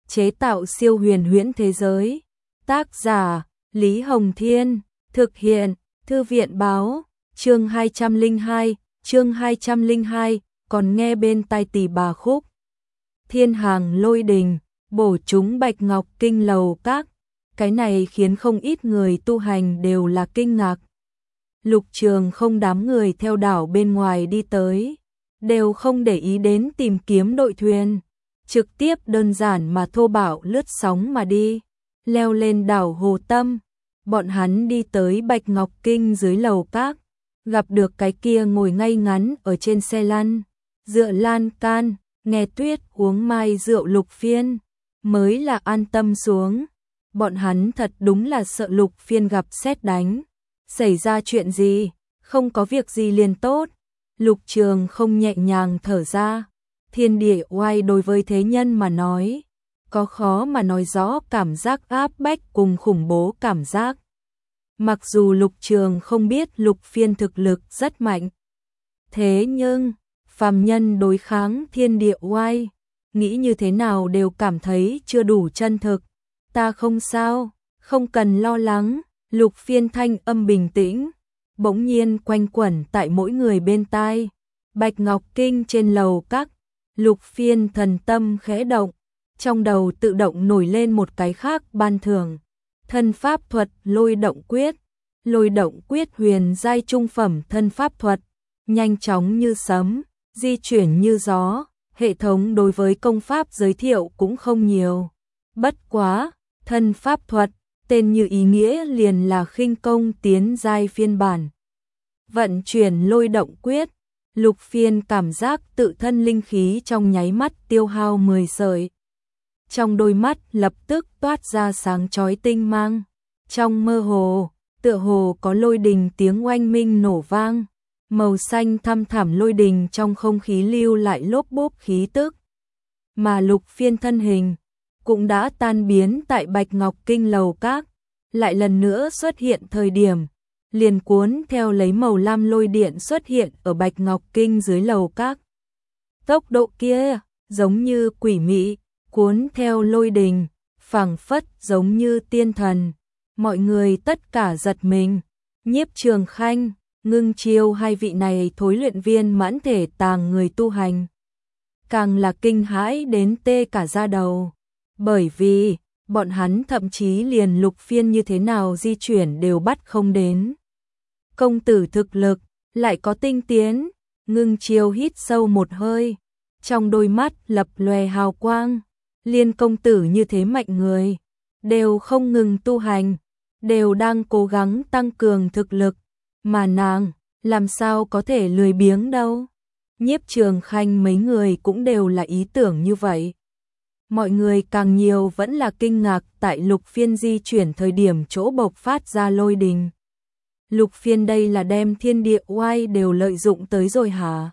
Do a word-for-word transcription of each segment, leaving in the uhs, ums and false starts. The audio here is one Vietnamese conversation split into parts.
chế tạo siêu huyền huyễn thế giới. Tác giả: Lý Hồng Thiên, thực hiện: Thư viện Báo. Chương hai trăm lẻ hai, chương hai trăm lẻ hai, còn nghe bên tai Tỷ Bà Khúc. Thiên hàng lôi đình, bổ chúng Bạch Ngọc Kinh lầu các. Cái này khiến không ít người tu hành đều là kinh ngạc. Lục Trường không đám người theo đảo bên ngoài đi tới, đều không để ý đến tìm kiếm đội thuyền, trực tiếp đơn giản mà thô bạo lướt sóng mà đi, leo lên đảo Hồ Tâm. Bọn hắn đi tới Bạch Ngọc Kinh dưới lầu các, gặp được cái kia ngồi ngay ngắn ở trên xe lăn, dựa lan can, nghe tuyết uống mai rượu Lục Phiên, mới là an tâm xuống. Bọn hắn thật đúng là sợ Lục Phiên gặp sét đánh. Xảy ra chuyện gì? Không có việc gì liền tốt. Lục Trường không nhẹ nhàng thở ra. Thiên địa oai đối với thế nhân mà nói, có khó mà nói rõ cảm giác áp bách cùng khủng bố cảm giác. Mặc dù Lục Trường không biết Lục Phiên thực lực rất mạnh, thế nhưng phàm nhân đối kháng thiên địa oai, nghĩ như thế nào đều cảm thấy chưa đủ chân thực. Ta không sao, không cần lo lắng. Lục Phiên thanh âm bình tĩnh, bỗng nhiên quanh quẩn tại mỗi người bên tai. Bạch Ngọc Kinh trên lầu các, Lục Phiên thần tâm khẽ động, trong đầu tự động nổi lên một cái khác ban thưởng. Thân pháp thuật Lôi Động Quyết. Lôi Động Quyết huyền giai trung phẩm thân pháp thuật, nhanh chóng như sấm, di chuyển như gió. Hệ thống đối với công pháp giới thiệu cũng không nhiều. Bất quá, thân pháp thuật, tên như ý nghĩa liền là khinh công tiến giai phiên bản. Vận chuyển Lôi Động Quyết, Lục Phiên cảm giác tự thân linh khí trong nháy mắt tiêu hao mười sợi. Trong đôi mắt lập tức toát ra sáng chói tinh mang. Trong mơ hồ, tựa hồ có lôi đình tiếng oanh minh nổ vang. Màu xanh thăm thẳm lôi đình trong không khí lưu lại lốp bốp khí tức. Mà Lục Phiên thân hình cũng đã tan biến tại Bạch Ngọc Kinh lầu các, lại lần nữa xuất hiện thời điểm, liền cuốn theo lấy màu lam lôi điện xuất hiện ở Bạch Ngọc Kinh dưới lầu các. Tốc độ kia, giống như quỷ mị, cuốn theo lôi đình, phảng phất giống như tiên thần. Mọi người tất cả giật mình. Nhiếp Trường Khanh, Ngưng Chiêu hai vị này thối luyện viên mãn thể tàng người tu hành, càng là kinh hãi đến tê cả da đầu. Bởi vì, bọn hắn thậm chí liền Lục Phiên như thế nào di chuyển đều bắt không đến. Công tử thực lực, lại có tinh tiến. Ngưng Chiêu hít sâu một hơi, trong đôi mắt lập lòe hào quang. Liên công tử như thế mạnh người, đều không ngừng tu hành, đều đang cố gắng tăng cường thực lực, mà nàng, làm sao có thể lười biếng đâu. Nhiếp Trường Khanh mấy người cũng đều là ý tưởng như vậy. Mọi người càng nhiều vẫn là kinh ngạc tại Lục Phiên di chuyển thời điểm chỗ bộc phát ra lôi đình. Lục Phiên đây là đem thiên địa oai đều lợi dụng tới rồi hả?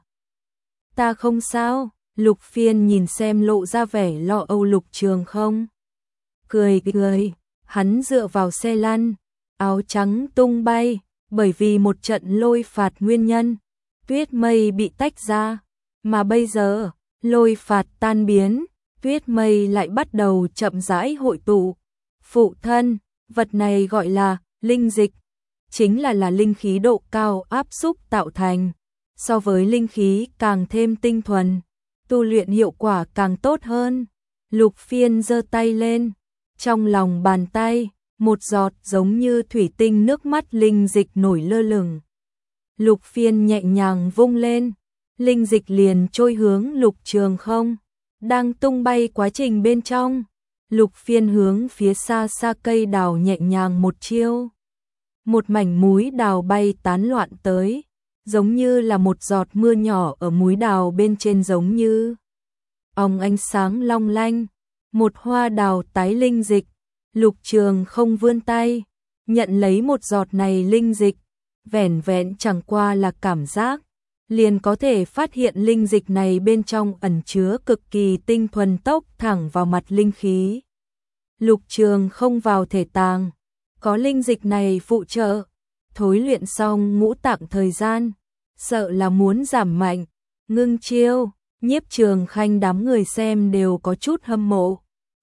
Ta không sao. Lục Phiên nhìn xem lộ ra vẻ lo âu Lục Trường không. Cười cười, hắn dựa vào xe lăn, áo trắng tung bay, bởi vì một trận lôi phạt nguyên nhân, tuyết mây bị tách ra, mà bây giờ, lôi phạt tan biến, tuyết mây lại bắt đầu chậm rãi hội tụ. Phụ thân, vật này gọi là linh dịch, chính là là linh khí độ cao áp xúc tạo thành, so với linh khí càng thêm tinh thuần, tu luyện hiệu quả càng tốt hơn. Lục Phiên giơ tay lên, trong lòng bàn tay, một giọt giống như thủy tinh nước mắt linh dịch nổi lơ lửng. Lục Phiên nhẹ nhàng vung lên, linh dịch liền trôi hướng Lục Trường không. Đang tung bay quá trình bên trong, Lục Phiên hướng phía xa xa cây đào nhẹ nhàng một chiêu. Một mảnh múi đào bay tán loạn tới, giống như là một giọt mưa nhỏ ở múi đào bên trên, giống như ong ánh sáng long lanh, một hoa đào tái linh dịch. Lục Trường không vươn tay, nhận lấy một giọt này linh dịch, vẻn vẹn chẳng qua là cảm giác, liền có thể phát hiện linh dịch này bên trong ẩn chứa cực kỳ tinh thuần tốc thẳng vào mặt linh khí. Lục Trường không vào thể tàng, có linh dịch này phụ trợ, thối luyện xong ngũ tạng thời gian, sợ là muốn giảm mạnh. Ngưng Chiêu, Nhiếp Trường Khanh đám người xem đều có chút hâm mộ,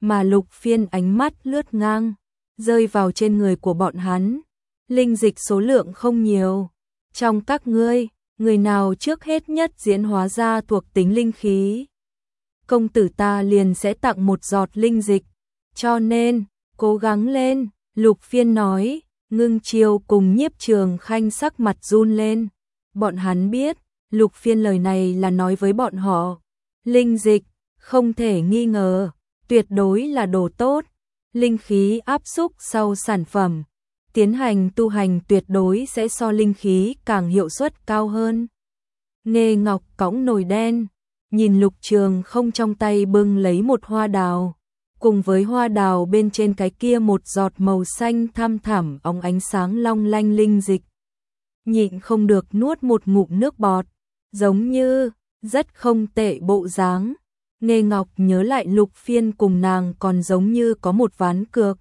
mà Lục Phiên ánh mắt lướt ngang, rơi vào trên người của bọn hắn. Linh dịch số lượng không nhiều. Trong các ngươi, người nào trước hết nhất diễn hóa ra thuộc tính linh khí, công tử ta liền sẽ tặng một giọt linh dịch. Cho nên, cố gắng lên, Lục Phiên nói. Ngưng Chiêu cùng Nhiếp Trường Khanh sắc mặt run lên. Bọn hắn biết, Lục Phiên lời này là nói với bọn họ. Linh dịch, không thể nghi ngờ, tuyệt đối là đồ tốt. Linh khí áp xúc sau sản phẩm, tiến hành tu hành tuyệt đối sẽ so linh khí càng hiệu suất cao hơn. Nghê Ngọc cõng nồi đen, nhìn Lục Trường Không trong tay bưng lấy một hoa đào, cùng với hoa đào bên trên cái kia một giọt màu xanh thăm thẳm óng ánh sáng long lanh linh dịch. Nhịn không được nuốt một ngụm nước bọt, giống như rất không tệ bộ dáng. Nghê Ngọc nhớ lại Lục Phiên cùng nàng còn giống như có một ván cược.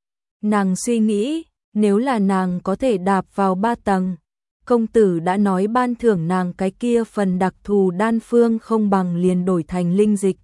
Nàng suy nghĩ, nếu là nàng có thể đạp vào ba tầng, công tử đã nói ban thưởng nàng cái kia phần đặc thù đan phương không bằng liền đổi thành linh dịch.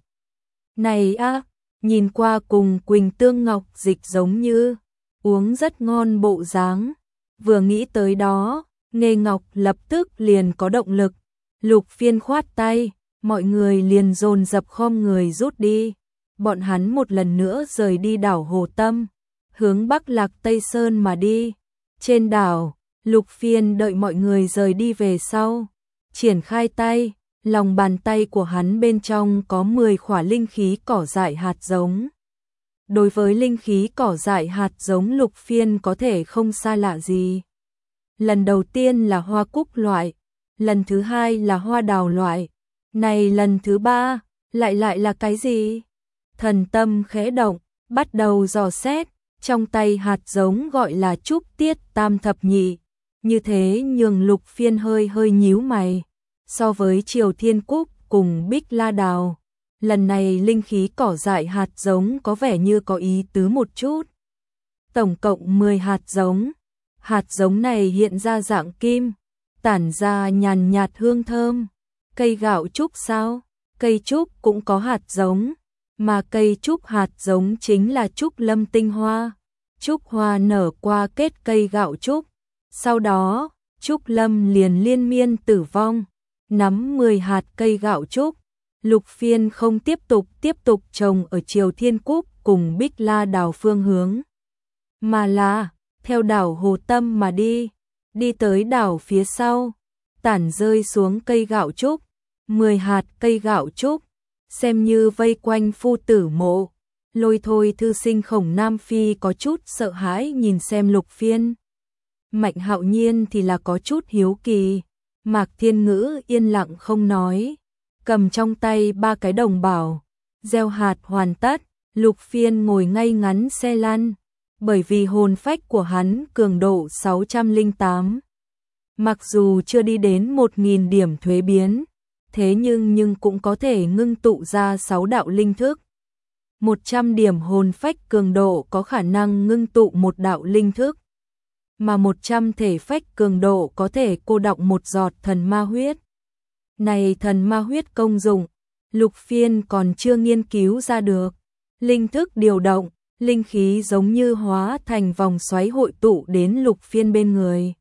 Này a, nhìn qua cùng Quỳnh Tương Ngọc dịch giống như uống rất ngon bộ dáng. Vừa nghĩ tới đó, Nghê Ngọc lập tức liền có động lực. Lục Phiên khoát tay, mọi người liền dồn dập khom người rút đi. Bọn hắn một lần nữa rời đi đảo Hồ Tâm, hướng Bắc Lạc Tây Sơn mà đi. Trên đảo, Lục Phiên đợi mọi người rời đi về sau, triển khai tay, lòng bàn tay của hắn bên trong có mười khỏa linh khí cỏ dại hạt giống. Đối với linh khí cỏ dại hạt giống Lục Phiên có thể không xa lạ gì. Lần đầu tiên là hoa cúc loại, lần thứ hai là hoa đào loại, này lần thứ ba, lại lại là cái gì? Thần tâm khẽ động, bắt đầu dò xét, trong tay hạt giống gọi là trúc tiết tam thập nhị. Như thế nhường Lục Phiên hơi hơi nhíu mày. So với Triều Thiên Cúc cùng Bích La Đào, lần này linh khí cỏ dại hạt giống có vẻ như có ý tứ một chút. Tổng cộng mười hạt giống. Hạt giống này hiện ra dạng kim, tản ra nhàn nhạt hương thơm. Cây gạo trúc sao? Cây trúc cũng có hạt giống, mà cây trúc hạt giống chính là trúc lâm tinh hoa. Trúc hoa nở qua kết cây gạo trúc, sau đó, trúc lâm liền liên miên tử vong. Nắm mười hạt cây gạo trúc, Lục Phiên không tiếp tục tiếp tục trồng ở Triều Thiên Cúc cùng Bích La Đào phương hướng, mà là theo đảo Hồ Tâm mà đi. Đi tới đảo phía sau, tản rơi xuống cây gạo trúc, mười hạt cây gạo trúc, xem như vây quanh phu tử mộ. Lôi Thôi thư sinh Khổng Nam Phi có chút sợ hãi nhìn xem Lục Phiên. Mạnh Hạo Nhiên thì là có chút hiếu kỳ. Mạc Thiên Ngữ yên lặng không nói, cầm trong tay ba cái đồng bảo, gieo hạt hoàn tất. Lục Phiên ngồi ngay ngắn xe lăn, bởi vì hồn phách của hắn cường độ sáu trăm lẻ tám. Mặc dù chưa đi đến một nghìn điểm thuế biến, thế nhưng nhưng cũng có thể ngưng tụ ra sáu đạo linh thức. một trăm điểm hồn phách cường độ có khả năng ngưng tụ một đạo linh thức, mà một trăm thể phách cường độ có thể cô đọng một giọt thần ma huyết. Này thần ma huyết công dụng, Lục Phiên còn chưa nghiên cứu ra được. Linh thức điều động, linh khí giống như hóa thành vòng xoáy hội tụ đến Lục Phiên bên người.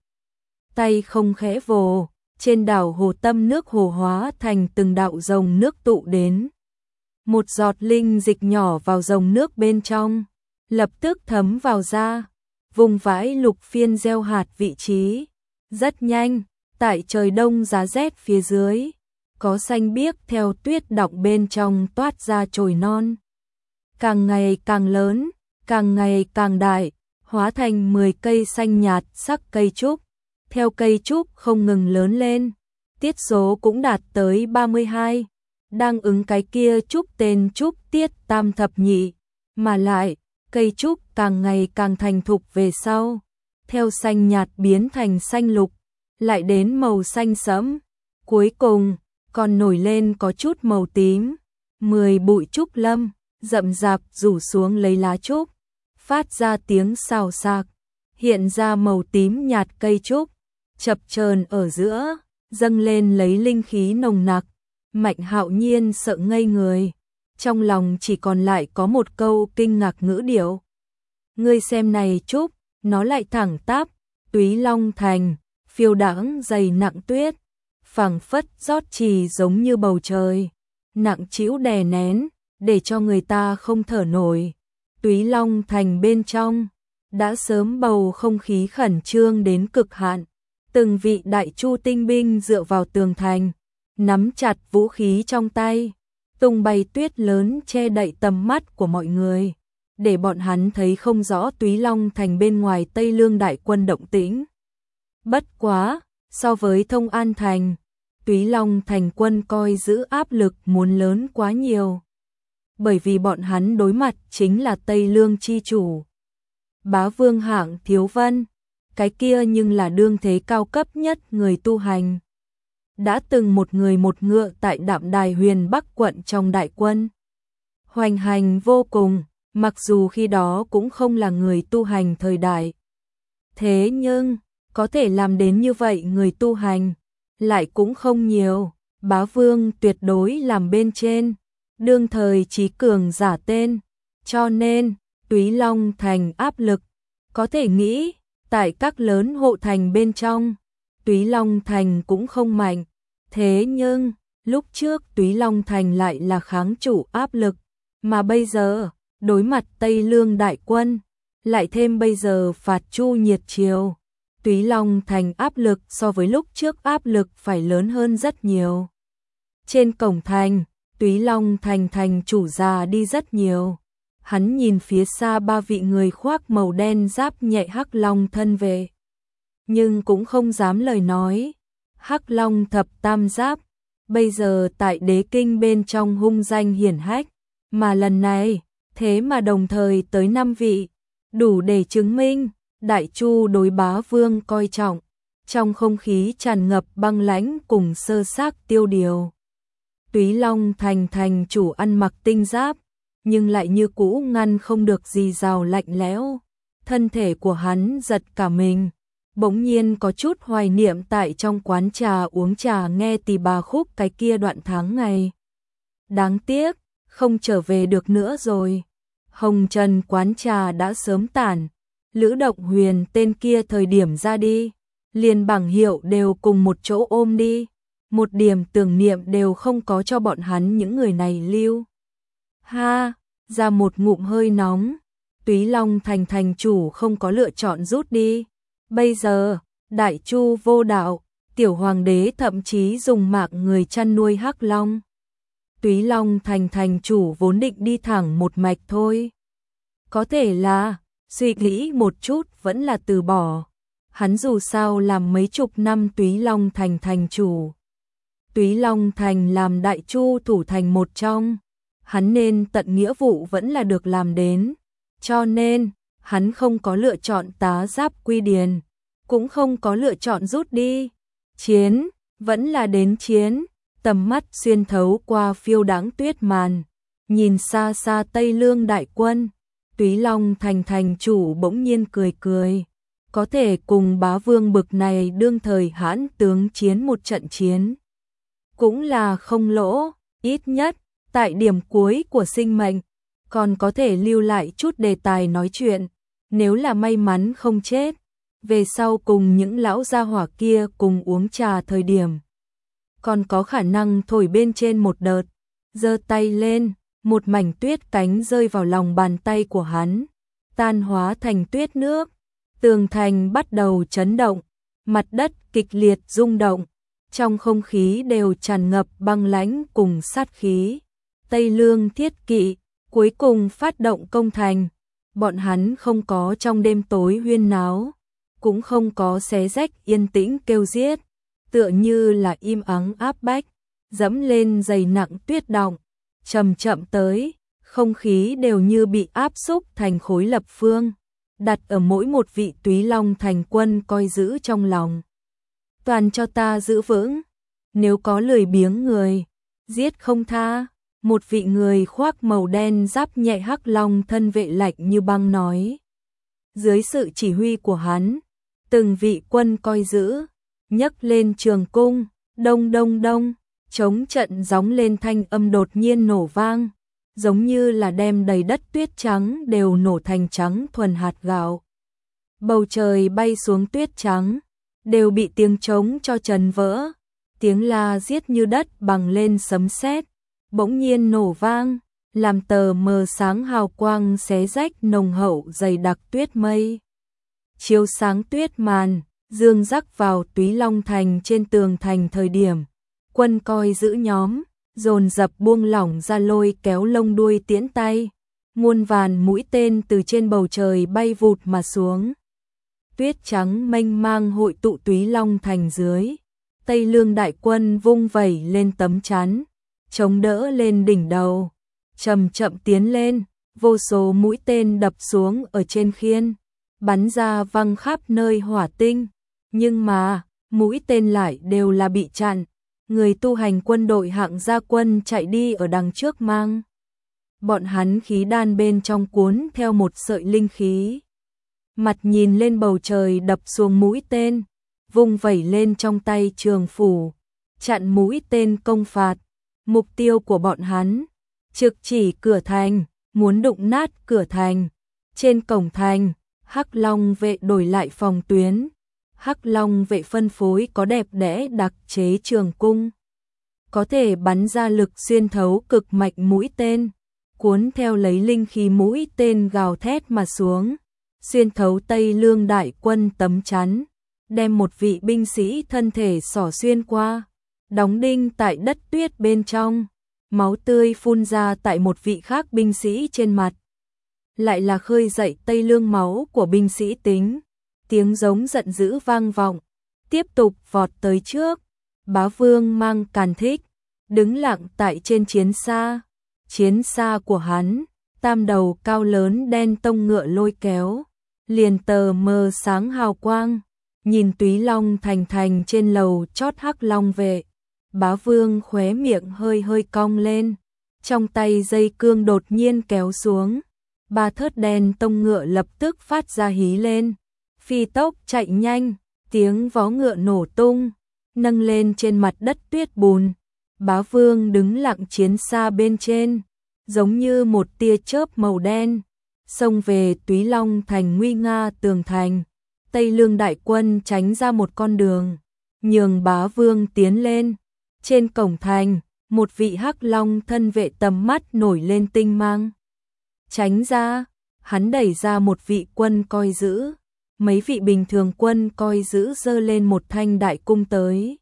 Tay không khẽ vồ, trên đảo Hồ Tâm nước hồ hóa thành từng đạo dòng nước tụ đến. Một giọt linh dịch nhỏ vào dòng nước bên trong, lập tức thấm vào da. Vùng vãi Lục Phiên gieo hạt vị trí. Rất nhanh, tại trời đông giá rét phía dưới, có xanh biếc theo tuyết đọng bên trong toát ra chồi non. Càng ngày càng lớn, càng ngày càng đại, hóa thành mười cây xanh nhạt sắc cây trúc. Theo cây trúc không ngừng lớn lên, tiết số cũng đạt tới ba mươi hai, đang ứng cái kia trúc tên trúc tiết tam thập nhị, mà lại cây trúc càng ngày càng thành thục về sau, theo xanh nhạt biến thành xanh lục, lại đến màu xanh sẫm, cuối cùng còn nổi lên có chút màu tím. Mười bụi trúc lâm rậm rạp rủ xuống lấy lá trúc, phát ra tiếng xào xạc, hiện ra màu tím nhạt cây trúc, chập chờn ở giữa, dâng lên lấy linh khí nồng nặc. Mạnh Hạo Nhiên sợ ngây người, trong lòng chỉ còn lại có một câu kinh ngạc ngữ điệu. Ngươi xem này Trúc, nó lại thẳng tắp, Túy Long Thành, phiêu đãng dày nặng tuyết, phảng phất rót trì giống như bầu trời, nặng trĩu đè nén, để cho người ta không thở nổi. Túy Long Thành bên trong đã sớm bầu không khí khẩn trương đến cực hạn, từng vị đại chu tinh binh dựa vào tường thành, nắm chặt vũ khí trong tay, tung bay tuyết lớn che đậy tầm mắt của mọi người, để bọn hắn thấy không rõ Túy Long Thành bên ngoài Tây Lương đại quân động tĩnh. Bất quá, so với Thông An Thành, Túy Long Thành quân coi giữ áp lực muốn lớn quá nhiều. Bởi vì bọn hắn đối mặt chính là Tây Lương chi chủ. Bá vương hạng Thiếu Vân, cái kia nhưng là đương thế cao cấp nhất người tu hành. Đã từng một người một ngựa tại Đạm Đài Huyền Bắc quận trong đại quân. Hoành hành vô cùng, mặc dù khi đó cũng không là người tu hành thời đại. Thế nhưng, có thể làm đến như vậy người tu hành, lại cũng không nhiều. Bá vương tuyệt đối làm bên trên, đương thời chí cường giả tên. Cho nên, Túy Long Thành áp lực, có thể nghĩ, tại các lớn hộ thành bên trong, Túy Long Thành cũng không mạnh. Thế nhưng, lúc trước Túy Long Thành lại là kháng chủ áp lực, mà bây giờ, đối mặt Tây Lương đại quân, lại thêm bây giờ phạt chu nhiệt triều, Túy Long Thành áp lực so với lúc trước áp lực phải lớn hơn rất nhiều. Trên cổng thành, Túy Long Thành thành chủ già đi rất nhiều. Hắn nhìn phía xa ba vị người khoác màu đen giáp nhẹ hắc long thân về, nhưng cũng không dám lời nói. Hắc Long thập tam giáp, bây giờ tại đế kinh bên trong hung danh hiển hách, mà lần này, thế mà đồng thời tới năm vị, đủ để chứng minh, Đại Chu đối Bá Vương coi trọng, trong không khí tràn ngập băng lãnh cùng sơ xác tiêu điều. Túy Long Thành thành chủ ăn mặc tinh giáp, nhưng lại như cũ ngăn không được gì rào lạnh lẽo, thân thể của hắn giật cả mình. Bỗng nhiên có chút hoài niệm tại trong quán trà uống trà nghe tỳ bà khúc cái kia đoạn tháng ngày. Đáng tiếc, không trở về được nữa rồi. Hồng Trần quán trà đã sớm tản. Lữ Động Huyền tên kia thời điểm ra đi, liền bảng hiệu đều cùng một chỗ ôm đi. Một điểm tưởng niệm đều không có cho bọn hắn những người này lưu. Ha, ra một ngụm hơi nóng. Túy Long Thành thành chủ không có lựa chọn rút đi. Bây giờ, Đại Chu vô đạo, tiểu hoàng đế thậm chí dùng mạng người chăn nuôi hắc long. Túy Long Thành thành chủ vốn định đi thẳng một mạch thôi. Có thể là, suy nghĩ một chút vẫn là từ bỏ. Hắn dù sao làm mấy chục năm Túy Long Thành thành chủ. Túy Long Thành làm Đại Chu thủ thành một trong. Hắn nên tận nghĩa vụ vẫn là được làm đến. Cho nên, hắn không có lựa chọn tá giáp quy điền, cũng không có lựa chọn rút đi. Chiến, vẫn là đến chiến, tầm mắt xuyên thấu qua phiêu đãng tuyết màn, nhìn xa xa Tây Lương đại quân, Túy Long Thành thành chủ bỗng nhiên cười cười, có thể cùng Bá Vương bực này đương thời hãn tướng chiến một trận chiến, cũng là không lỗ, ít nhất, tại điểm cuối của sinh mệnh, còn có thể lưu lại chút đề tài nói chuyện, nếu là may mắn không chết, về sau cùng những lão gia hỏa kia cùng uống trà thời điểm. Còn có khả năng thổi bên trên một đợt, giơ tay lên, một mảnh tuyết cánh rơi vào lòng bàn tay của hắn, tan hóa thành tuyết nước, tường thành bắt đầu chấn động, mặt đất kịch liệt rung động, trong không khí đều tràn ngập băng lãnh cùng sát khí. Tây Lương thiết kỵ cuối cùng phát động công thành, bọn hắn không có trong đêm tối huyên náo, cũng không có xé rách yên tĩnh kêu giết, tựa như là im ắng áp bách, dẫm lên dày nặng tuyết động, chậm chậm tới, không khí đều như bị áp xúc thành khối lập phương, đặt ở mỗi một vị Túy Long Thành quân coi giữ trong lòng. Toàn cho ta giữ vững, nếu có lười biếng người, giết không tha. Một vị người khoác màu đen giáp nhẹ hắc long thân vệ lạnh như băng nói. Dưới sự chỉ huy của hắn, từng vị quân coi giữ, nhấc lên trường cung, đông đông đông, chống trận gióng lên thanh âm đột nhiên nổ vang, giống như là đem đầy đất tuyết trắng đều nổ thành trắng thuần hạt gạo. Bầu trời bay xuống tuyết trắng, đều bị tiếng trống cho trấn vỡ, tiếng la giết như đất bằng lên sấm sét, bỗng nhiên nổ vang, làm tờ mờ sáng hào quang xé rách nồng hậu dày đặc tuyết mây. Chiếu sáng tuyết màn, dương rắc vào Túy Long Thành trên tường thành thời điểm, quân coi giữ nhóm, dồn dập buông lỏng ra lôi kéo lông đuôi tiễn tay, muôn vàn mũi tên từ trên bầu trời bay vụt mà xuống. Tuyết trắng mênh mang hội tụ Túy Long Thành dưới, Tây Lương đại quân vung vẩy lên tấm chắn, chống đỡ lên đỉnh đầu, chậm chậm tiến lên, vô số mũi tên đập xuống ở trên khiên, bắn ra văng khắp nơi hỏa tinh, nhưng mà, mũi tên lại đều là bị chặn, người tu hành quân đội hạng gia quân chạy đi ở đằng trước mang. Bọn hắn khí đan bên trong cuốn theo một sợi linh khí. Mặt nhìn lên bầu trời đập xuống mũi tên, vung vẩy lên trong tay trường phủ, chặn mũi tên công phạt. Mục tiêu của bọn hắn, trực chỉ cửa thành, muốn đụng nát cửa thành. Trên cổng thành, Hắc Long vệ đổi lại phòng tuyến. Hắc Long vệ phân phối có đẹp đẽ đặc chế trường cung, có thể bắn ra lực xuyên thấu cực mạnh mũi tên, cuốn theo lấy linh khí mũi tên gào thét mà xuống, xuyên thấu Tây Lương đại quân tấm chắn, đem một vị binh sĩ thân thể xỏ xuyên qua, đóng đinh tại đất tuyết bên trong, máu tươi phun ra tại một vị khác binh sĩ trên mặt. Lại là khơi dậy Tây Lương máu của binh sĩ tính, tiếng giống giận dữ vang vọng, tiếp tục vọt tới trước. Bá Vương mang càn thích, đứng lặng tại trên chiến xa, chiến xa của hắn, tam đầu cao lớn đen tông ngựa lôi kéo, liền tờ mờ sáng hào quang, nhìn Túy Long Thành thành trên lầu chót Hắc Long vệ. Bá Vương khóe miệng hơi hơi cong lên, trong tay dây cương đột nhiên kéo xuống, ba thớt đen tông ngựa lập tức phát ra hí lên, phi tốc chạy nhanh, tiếng vó ngựa nổ tung, nâng lên trên mặt đất tuyết bùn. Bá Vương đứng lặng chiến xa bên trên, giống như một tia chớp màu đen, xông về Túy Long Thành nguy nga tường thành. Tây Lương đại quân tránh ra một con đường, nhường Bá Vương tiến lên. Trên cổng thành, một vị Hắc Long thân vệ tầm mắt nổi lên tinh mang. Tránh ra, hắn đẩy ra một vị quân coi giữ. Mấy vị bình thường quân coi giữ giơ lên một thanh đại cung tới.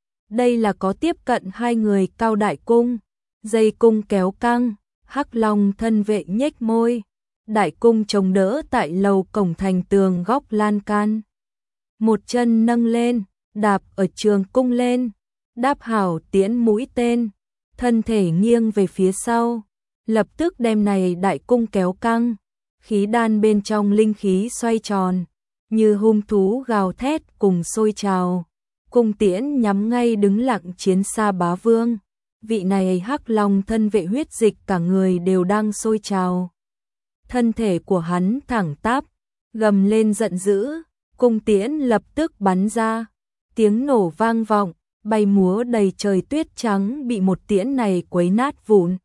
Đây là có tiếp cận hai người cao đại cung, dây cung kéo căng, Hắc Long thân vệ nhếch môi, đại cung chống đỡ tại lầu cổng thành tường góc lan can. Một chân nâng lên, đạp ở trường cung lên, đáp hảo tiễn mũi tên, thân thể nghiêng về phía sau, lập tức đem này đại cung kéo căng, khí đan bên trong linh khí xoay tròn, như hung thú gào thét cùng sôi trào. Cung tiễn nhắm ngay đứng lặng chiến xa Bá Vương. Vị này Hắc Long thân vệ huyết dịch cả người đều đang sôi trào. Thân thể của hắn thẳng tắp, gầm lên giận dữ, cung tiễn lập tức bắn ra, tiếng nổ vang vọng, bay múa đầy trời tuyết trắng bị một tiễn này quấy nát vụn.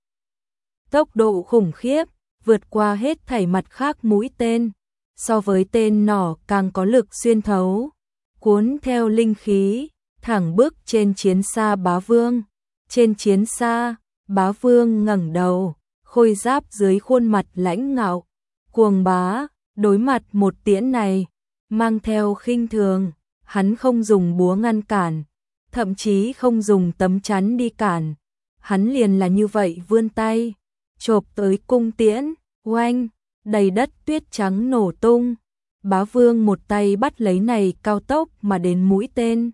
Tốc độ khủng khiếp, vượt qua hết thảy mặt khác mũi tên, so với tên nỏ càng có lực xuyên thấu, cuốn theo linh khí, thẳng bước trên chiến xa Bá Vương. Trên chiến xa, Bá Vương ngẩng đầu, khôi giáp dưới khuôn mặt lãnh ngạo, cuồng bá, đối mặt một tiễn này, mang theo khinh thường, hắn không dùng búa ngăn cản, thậm chí không dùng tấm chắn đi cản, hắn liền là như vậy vươn tay, chộp tới cung tiễn, oanh, đầy đất tuyết trắng nổ tung. Bá Vương một tay bắt lấy này cao tốc mà đến mũi tên.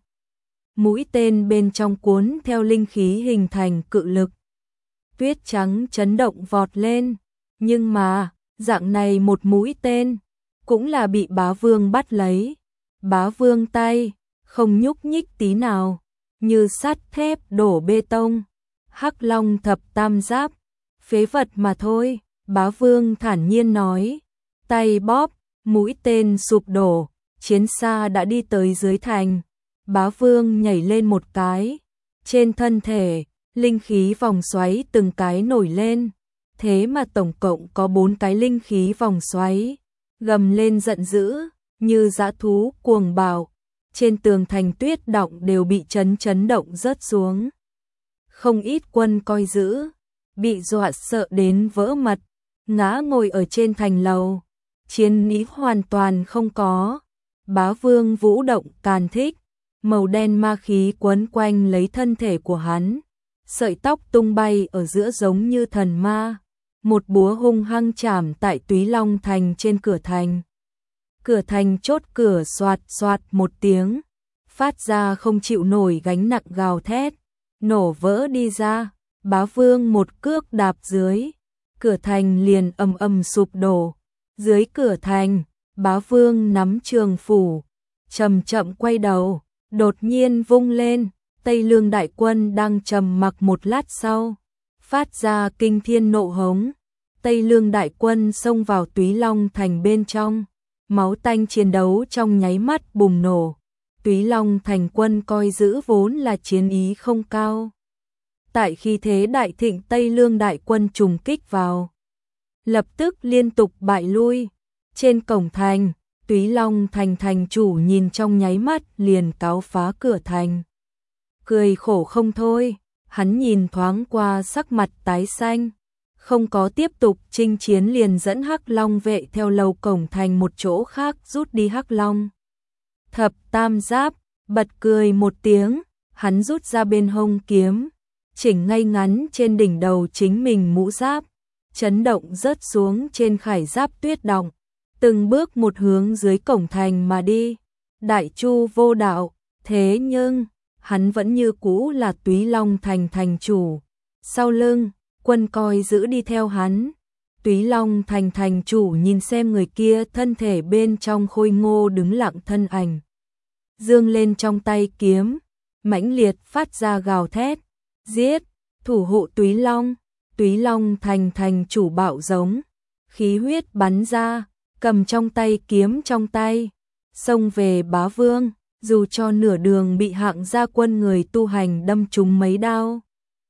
Mũi tên bên trong cuốn theo linh khí hình thành cự lực. Tuyết trắng chấn động vọt lên, nhưng mà, dạng này một mũi tên, cũng là bị Bá Vương bắt lấy. Bá Vương tay, không nhúc nhích tí nào, như sắt thép đổ bê tông. Hắc Long thập tam giáp, phế vật mà thôi, Bá Vương thản nhiên nói, tay bóp, mũi tên sụp đổ, chiến xa đã đi tới dưới thành. Bá Vương nhảy lên một cái, trên thân thể, linh khí vòng xoáy từng cái nổi lên, thế mà tổng cộng có bốn cái linh khí vòng xoáy, gầm lên giận dữ, như dã thú cuồng bạo, trên tường thành tuyết động đều bị chấn chấn động rớt xuống. Không ít quân coi giữ, bị dọa sợ đến vỡ mật, ngã ngồi ở trên thành lầu, chiến ý hoàn toàn không có. Bá Vương vũ động càn thích, màu đen ma khí quấn quanh lấy thân thể của hắn, sợi tóc tung bay ở giữa giống như thần ma, một búa hung hăng chạm tại Túy Long Thành trên cửa thành. Cửa thành chốt cửa xoạt xoạt một tiếng, phát ra không chịu nổi gánh nặng gào thét, nổ vỡ đi ra. Bá Vương một cước đạp dưới, cửa thành liền ầm ầm sụp đổ. Dưới cửa thành, Bá Vương nắm trường phủ, chậm chậm quay đầu, đột nhiên vung lên, Tây Lương đại quân đang trầm mặc một lát sau, phát ra kinh thiên nộ hống. Tây Lương đại quân xông vào Túy Long Thành bên trong, máu tanh chiến đấu trong nháy mắt bùng nổ. Túy Long Thành quân coi giữ vốn là chiến ý không cao. Tại khi thế đại thịnh Tây Lương đại quân trùng kích vào, lập tức liên tục bại lui. Trên cổng thành, Túy Long Thành thành chủ nhìn trong nháy mắt liền cáo phá cửa thành. Cười khổ không thôi, hắn nhìn thoáng qua sắc mặt tái xanh, không có tiếp tục chinh chiến liền dẫn Hắc Long vệ theo lầu cổng thành một chỗ khác rút đi. Hắc Long Thập Tam Giáp bật cười một tiếng, hắn rút ra bên hông kiếm, chỉnh ngay ngắn trên đỉnh đầu chính mình mũ giáp, chấn động rớt xuống trên khải giáp tuyết động, từng bước một hướng dưới cổng thành mà đi. Đại Chu vô đạo, thế nhưng hắn vẫn như cũ là Túy Long Thành thành chủ. Sau lưng, quân coi giữ đi theo hắn. Túy Long Thành thành chủ nhìn xem người kia thân thể bên trong khôi ngô đứng lặng thân ảnh, dương lên trong tay kiếm, mãnh liệt phát ra gào thét, giết, thủ hộ Túy Long. Túy Long Thành thành chủ bạo giống, khí huyết bắn ra, cầm trong tay kiếm trong tay, xông về Bá Vương, dù cho nửa đường bị hạng gia quân người tu hành đâm trúng mấy đao.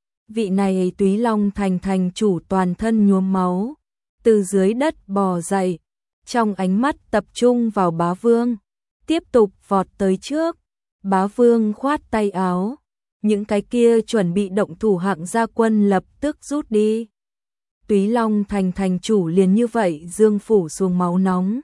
Vị này Túy Long Thành thành chủ toàn thân nhuốm máu, từ dưới đất bò dậy, trong ánh mắt tập trung vào Bá Vương, tiếp tục vọt tới trước. Bá Vương khoát tay áo, những cái kia chuẩn bị động thủ hạng gia quân lập tức rút đi. Túy Long Thành thành chủ liền như vậy dương phủ xuống máu nóng,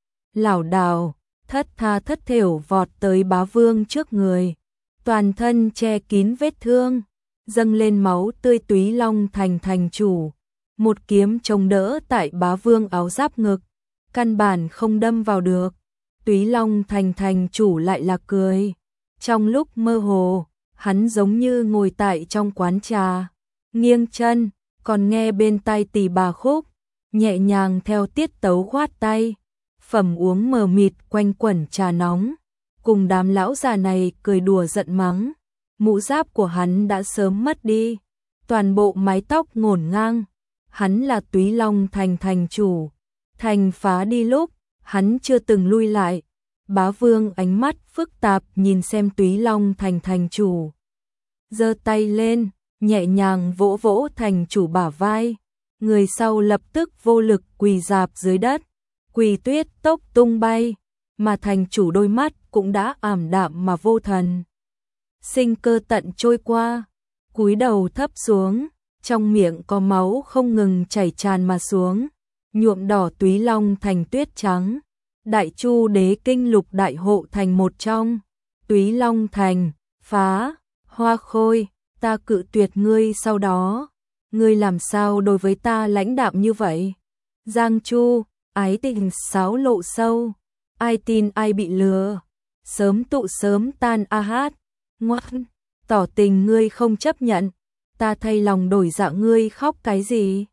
lảo đảo, thất tha thất thểu vọt tới Bá Vương trước người, toàn thân che kín vết thương, dâng lên máu tươi. Túy Long Thành thành chủ một kiếm chống đỡ tại Bá Vương áo giáp ngực, căn bản không đâm vào được. Túy Long Thành thành chủ lại là cười, trong lúc mơ hồ, hắn giống như ngồi tại trong quán trà, nghiêng chân, còn nghe bên tai tỳ bà khúc, nhẹ nhàng theo tiết tấu khoát tay, phẩm uống mờ mịt quanh quẩn trà nóng, cùng đám lão già này cười đùa giận mắng. Mũ giáp của hắn đã sớm mất đi, toàn bộ mái tóc ngổn ngang. Hắn là Túy Long Thành thành chủ, thành phá đi lúc, hắn chưa từng lui lại. Bá Vương ánh mắt phức tạp nhìn xem Túy Long Thành thành chủ, giơ tay lên, nhẹ nhàng vỗ vỗ thành chủ bả vai, người sau lập tức vô lực quỳ rạp dưới đất, quỳ tuyết tốc tung bay, mà thành chủ đôi mắt cũng đã ảm đạm mà vô thần. Sinh cơ tận trôi qua, cúi đầu thấp xuống, trong miệng có máu không ngừng chảy tràn mà xuống, nhuộm đỏ Túy Long Thành tuyết trắng. Đại Chu đế kinh lục đại hộ thành một trong, Túy Long Thành, phá, Hoa Khôi, ta cự tuyệt ngươi. Sau đó, ngươi làm sao đối với ta lãnh đạm như vậy? Giang Chu, ái tình xáo lộ sâu, ai tin ai bị lừa, sớm tụ sớm tan. A hát, ngoan, tỏ tình ngươi không chấp nhận, ta thay lòng đổi dạ, ngươi khóc cái gì?